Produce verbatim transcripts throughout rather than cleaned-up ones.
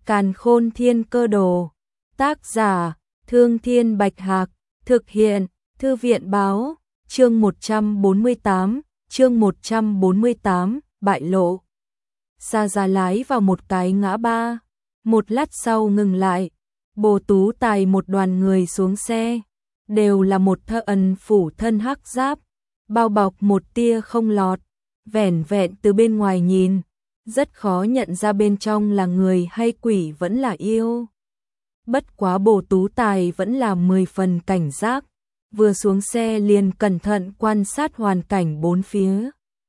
Càn Khôn Thiên Cơ Đồ. Tác giả: Thương Thiên Bạch Hạc. Thực hiện: Thư viện báo. Chương một trăm bốn mươi tám, chương một trăm bốn mươi tám, bại lộ. Xa Giá lái vào một cái ngã ba, một lát sau ngừng lại. Bồ Tú Tài một đoàn người xuống xe, đều là một thợ ẩn phủ thân hắc giáp, bao bọc một tia không lọt, vẻn vẹn từ bên ngoài nhìn, rất khó nhận ra bên trong là người hay quỷ vẫn là yêu. Bất quá Bồ Tú Tài vẫn là mười phần cảnh giác, vừa xuống xe liền cẩn thận quan sát hoàn cảnh bốn phía.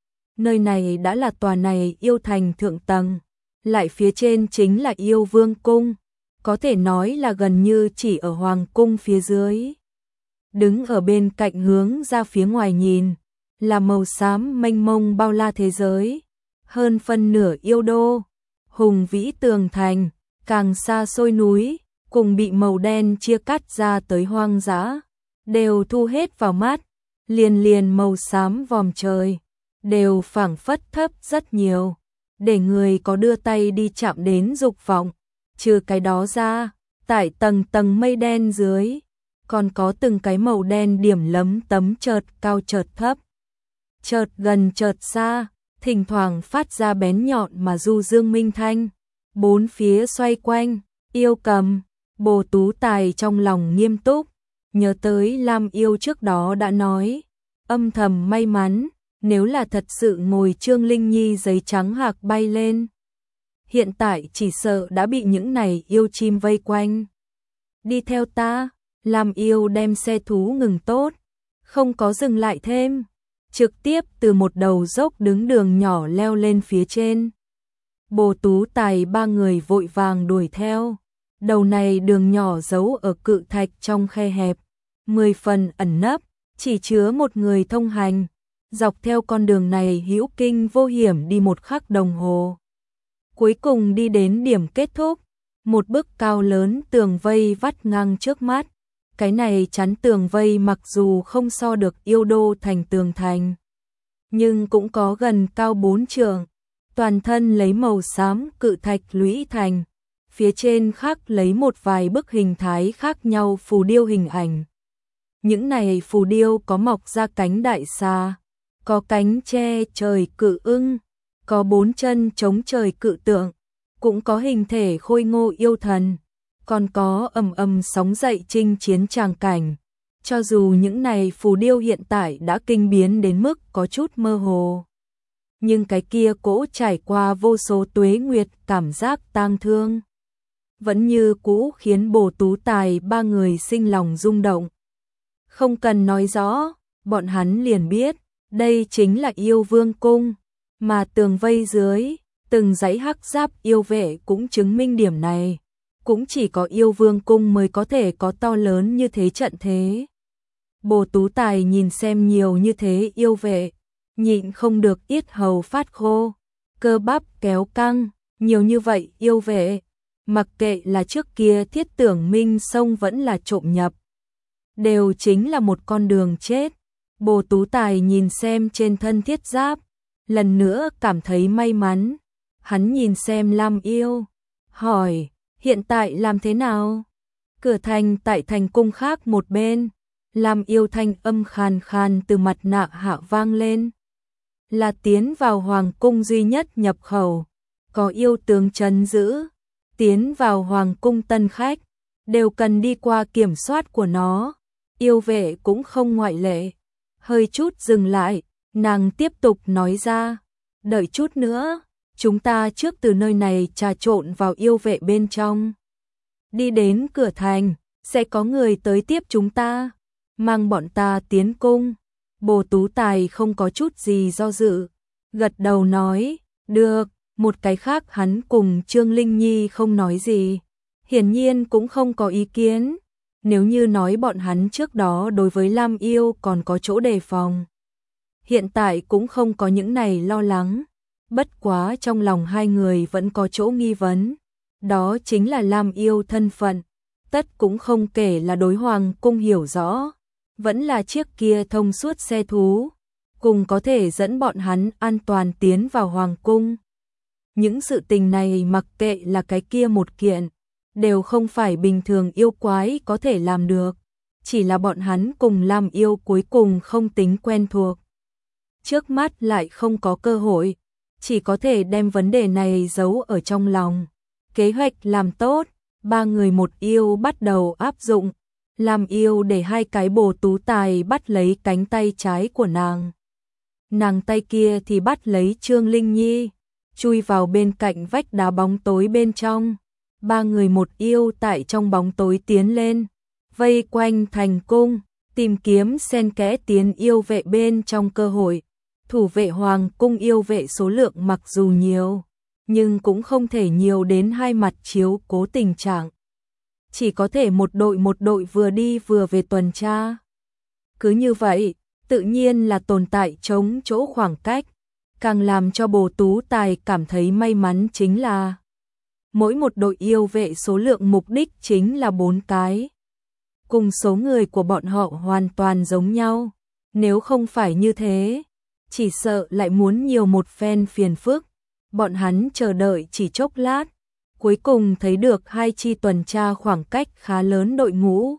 Nơi này đã là tòa này yêu thành thượng tầng, lại phía trên chính là yêu vương cung, có thể nói là gần như chỉ ở hoàng cung phía dưới. Đứng ở bên cạnh hướng ra phía ngoài nhìn, là màu xám mênh mông bao la thế giới, hơn phân nửa yêu đô, hùng vĩ tường thành, càng xa xôi núi, cùng bị màu đen chia cắt ra tới hoang dã, đều thu hết vào mắt, liền liền màu xám vòm trời, đều phảng phất thấp rất nhiều, để người có đưa tay đi chạm đến dục vọng. Trừ cái đó ra, tại tầng tầng mây đen dưới, còn có từng cái màu đen điểm lấm tấm chợt cao chợt thấp, chợt gần chợt xa, thỉnh thoảng phát ra bén nhọn mà du dương minh thanh. Bốn phía xoay quanh, yêu cầm. Bồ Tú Tài trong lòng nghiêm túc, nhớ tới Lam Yêu trước đó đã nói, âm thầm may mắn, nếu là thật sự ngồi Trương Linh Nhi giấy trắng hạc bay lên, hiện tại chỉ sợ đã bị những này yêu chim vây quanh. Đi theo ta. Lam Yêu đem xe thú ngừng tốt, không có dừng lại thêm, trực tiếp từ một đầu dốc đứng đường nhỏ leo lên phía trên. Bồ Tú Tài ba người vội vàng đuổi theo. Đầu này đường nhỏ giấu ở cự thạch trong khe hẹp, mười phần ẩn nấp, chỉ chứa một người thông hành. Dọc theo con đường này hữu kinh vô hiểm đi một khắc đồng hồ. Cuối cùng đi đến điểm kết thúc, một bức cao lớn tường vây vắt ngang trước mắt. Cái này chắn tường vây mặc dù không so được yêu đô thành tường thành, nhưng cũng có gần cao bốn trượng, toàn thân lấy màu xám cự thạch lũy thành. Phía trên khắc lấy một vài bức hình thái khác nhau phù điêu hình ảnh. Những này phù điêu có mọc ra cánh đại xà, có cánh che trời cự ưng, có bốn chân chống trời cự tượng, cũng có hình thể khôi ngô yêu thần, còn có ầm ầm sóng dậy chinh chiến tràng cảnh. Cho dù những này phù điêu hiện tại đã kinh biến đến mức có chút mơ hồ, nhưng cái kia cỗ trải qua vô số tuế nguyệt cảm giác tang thương vẫn như cũ khiến Bồ Tú Tài ba người sinh lòng rung động. Không cần nói rõ, bọn hắn liền biết, đây chính là yêu vương cung, mà tường vây dưới, từng dãy hắc giáp yêu vệ cũng chứng minh điểm này. Cũng chỉ có yêu vương cung mới có thể có to lớn như thế trận thế. Bồ Tú Tài nhìn xem nhiều như thế yêu vệ, nhịn không được yết hầu phát khô, cơ bắp kéo căng, nhiều như vậy yêu vệ. Mặc kệ là trước kia Thiết Tưởng Minh Sông vẫn là trộm nhập, đều chính là một con đường chết. Bồ Tú Tài nhìn xem trên thân thiết giáp, lần nữa cảm thấy may mắn. Hắn nhìn xem Lam Yêu, hỏi, hiện tại làm thế nào? Cửa thành tại thành cung khác một bên, Lam Yêu thanh âm khàn khàn từ mặt nạ hạ vang lên. Là tiến vào hoàng cung duy nhất nhập khẩu, có yêu tướng trấn giữ. Tiến vào hoàng cung tân khách, đều cần đi qua kiểm soát của nó, yêu vệ cũng không ngoại lệ. Hơi chút dừng lại, nàng tiếp tục nói ra, đợi chút nữa, chúng ta trước từ nơi này trà trộn vào yêu vệ bên trong. Đi đến cửa thành, sẽ có người tới tiếp chúng ta, mang bọn ta tiến cung. Bồ Tú Tài không có chút gì do dự, gật đầu nói, được. Một cái khác hắn cùng Trương Linh Nhi không nói gì, hiển nhiên cũng không có ý kiến. Nếu như nói bọn hắn trước đó đối với Lam Yêu còn có chỗ đề phòng, hiện tại cũng không có những này lo lắng. Bất quá trong lòng hai người vẫn có chỗ nghi vấn, đó chính là Lam Yêu thân phận, tất cũng không kể là đối hoàng cung hiểu rõ, vẫn là chiếc kia thông suốt xe thú, cùng có thể dẫn bọn hắn an toàn tiến vào hoàng cung. Những sự tình này mặc kệ là cái kia một kiện, đều không phải bình thường yêu quái có thể làm được, chỉ là bọn hắn cùng Lam Yêu cuối cùng không tính quen thuộc. Trước mắt lại không có cơ hội, chỉ có thể đem vấn đề này giấu ở trong lòng. Kế hoạch làm tốt, ba người một yêu bắt đầu áp dụng. Lam Yêu để hai cái bồ tú tài bắt lấy cánh tay trái của nàng. Nàng tay kia thì bắt lấy Trương Linh Nhi, chui vào bên cạnh vách đá bóng tối bên trong. Ba người một yêu tại trong bóng tối tiến lên, vây quanh thành cung, tìm kiếm xen kẽ tiến yêu vệ bên trong cơ hội. Thủ vệ hoàng cung yêu vệ số lượng mặc dù nhiều, nhưng cũng không thể nhiều đến hai mặt chiếu cố tình trạng. Chỉ có thể một đội một đội vừa đi vừa về tuần tra. Cứ như vậy, tự nhiên là tồn tại chống chỗ khoảng cách. Càng làm cho bồ tú tài cảm thấy may mắn chính là mỗi một đội yêu vệ số lượng mục đích chính là bốn cái. Cùng số người của bọn họ hoàn toàn giống nhau. Nếu không phải như thế, chỉ sợ lại muốn nhiều một phen phiền phức. Bọn hắn chờ đợi chỉ chốc lát, cuối cùng thấy được hai chi tuần tra khoảng cách khá lớn đội ngũ.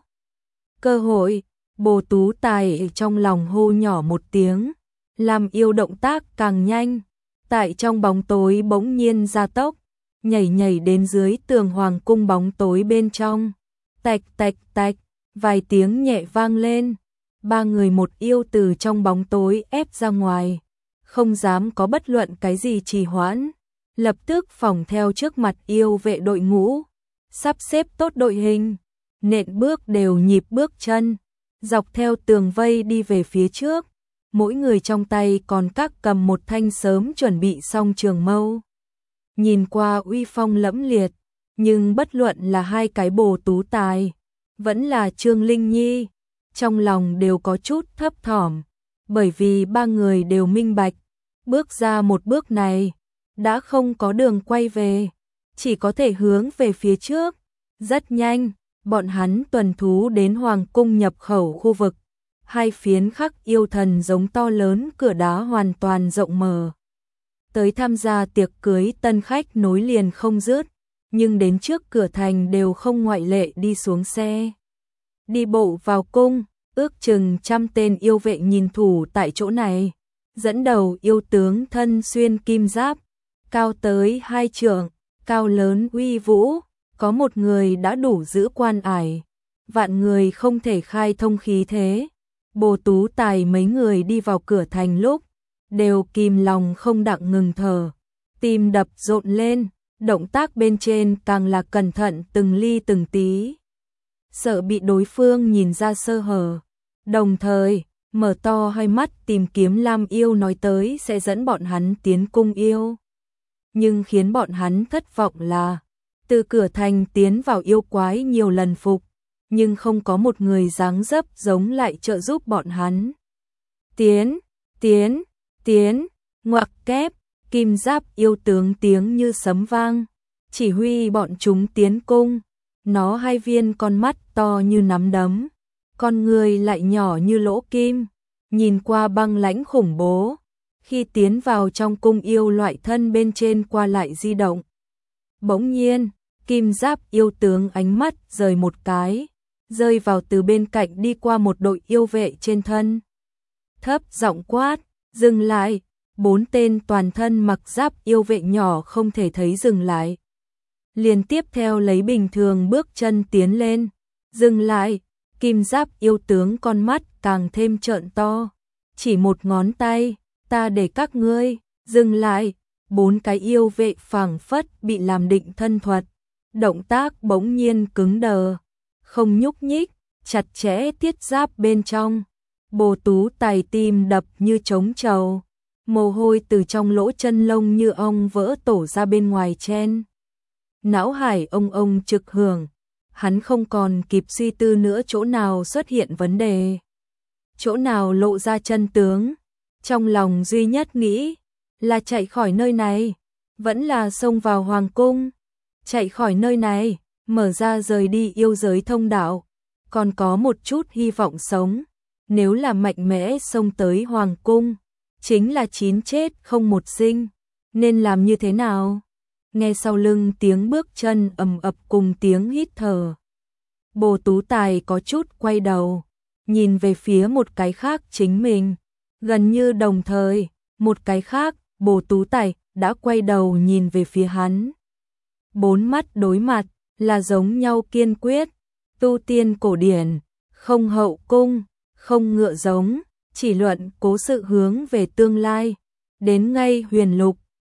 Cơ hội, bồ tú tài trong lòng hô nhỏ một tiếng, làm yêu động tác càng nhanh, tại trong bóng tối bỗng nhiên gia tốc, nhảy nhảy đến dưới tường hoàng cung bóng tối bên trong. Tạch tạch tạch, vài tiếng nhẹ vang lên, ba người một yêu từ trong bóng tối ép ra ngoài, không dám có bất luận cái gì trì hoãn, lập tức phỏng theo trước mặt yêu vệ đội ngũ, sắp xếp tốt đội hình, nện bước đều nhịp bước chân, dọc theo tường vây đi về phía trước, mỗi người trong tay còn các cầm một thanh sớm chuẩn bị xong trường mâu. Nhìn qua uy phong lẫm liệt, nhưng bất luận là hai cái bồ tú tài, vẫn là Trương Linh Nhi, trong lòng đều có chút thấp thỏm, bởi vì ba người đều minh bạch, bước ra một bước này, đã không có đường quay về, chỉ có thể hướng về phía trước. Rất nhanh, bọn hắn tuần thú đến hoàng cung nhập khẩu khu vực, hai phiến khắc yêu thần giống to lớn cửa đá hoàn toàn rộng mở. Tới tham gia tiệc cưới tân khách nối liền không dứt, nhưng đến trước cửa thành đều không ngoại lệ đi xuống xe. Đi bộ vào cung, ước chừng trăm tên yêu vệ nhìn thủ tại chỗ này, dẫn đầu yêu tướng thân xuyên kim giáp, cao tới hai trượng, cao lớn uy vũ, có một người đã đủ giữ quan ải, vạn người không thể khai thông khí thế. Bồ tú tài mấy người đi vào cửa thành lúc, đều kìm lòng không đặng ngừng thở, tim đập rộn lên, động tác bên trên càng là cẩn thận từng ly từng tí, sợ bị đối phương nhìn ra sơ hở, đồng thời mở to hai mắt tìm kiếm Lam Yêu nói tới sẽ dẫn bọn hắn tiến cung yêu. Nhưng khiến bọn hắn thất vọng là, từ cửa thành tiến vào yêu quái nhiều lần phục, nhưng không có một người dáng dấp giống lại trợ giúp bọn hắn. Tiến, tiến, tiến, ngoặc kép, kim giáp yêu tướng tiếng như sấm vang, chỉ huy bọn chúng tiến cung. Nó hai viên con mắt to như nắm đấm, con người lại nhỏ như lỗ kim, nhìn qua băng lãnh khủng bố. Khi tiến vào trong cung yêu loại thân bên trên qua lại di động. Bỗng nhiên, kim giáp yêu tướng ánh mắt rời một cái, rơi vào từ bên cạnh đi qua một đội yêu vệ trên thân. Thấp giọng quát, dừng lại, bốn tên toàn thân mặc giáp yêu vệ nhỏ không thể thấy dừng lại. Liền tiếp theo lấy bình thường bước chân tiến lên, dừng lại, kim giáp yêu tướng con mắt càng thêm trợn to, chỉ một ngón tay, ta để các ngươi, dừng lại, bốn cái yêu vệ phảng phất bị làm định thân thuật, động tác bỗng nhiên cứng đờ, không nhúc nhích, chặt chẽ tiết giáp bên trong, bồ tú tài tim đập như trống trầu, mồ hôi từ trong lỗ chân lông như ong vỡ tổ ra bên ngoài chen. Não hải ông ông trực hưởng, hắn không còn kịp suy tư nữa chỗ nào xuất hiện vấn đề, chỗ nào lộ ra chân tướng, trong lòng duy nhất nghĩ là chạy khỏi nơi này, vẫn là xông vào hoàng cung, chạy khỏi nơi này, mở ra rời đi yêu giới thông đạo, còn có một chút hy vọng sống, nếu là mạnh mẽ xông tới hoàng cung, chính là chín chết không một sinh, nên làm như thế nào? nghe sau lưng tiếng bước chân ầm ập cùng tiếng hít thở. Bồ Tú Tài có chút quay đầu, nhìn về phía một cái khác chính mình. Gần như đồng thời, một cái khác, Bồ Tú Tài đã quay đầu nhìn về phía hắn. Bốn mắt đối mặt, là giống nhau kiên quyết, tu tiên cổ điển, không hậu cung, không ngựa giống, chỉ luận cố sự hướng về tương lai. Đến ngay huyền lục,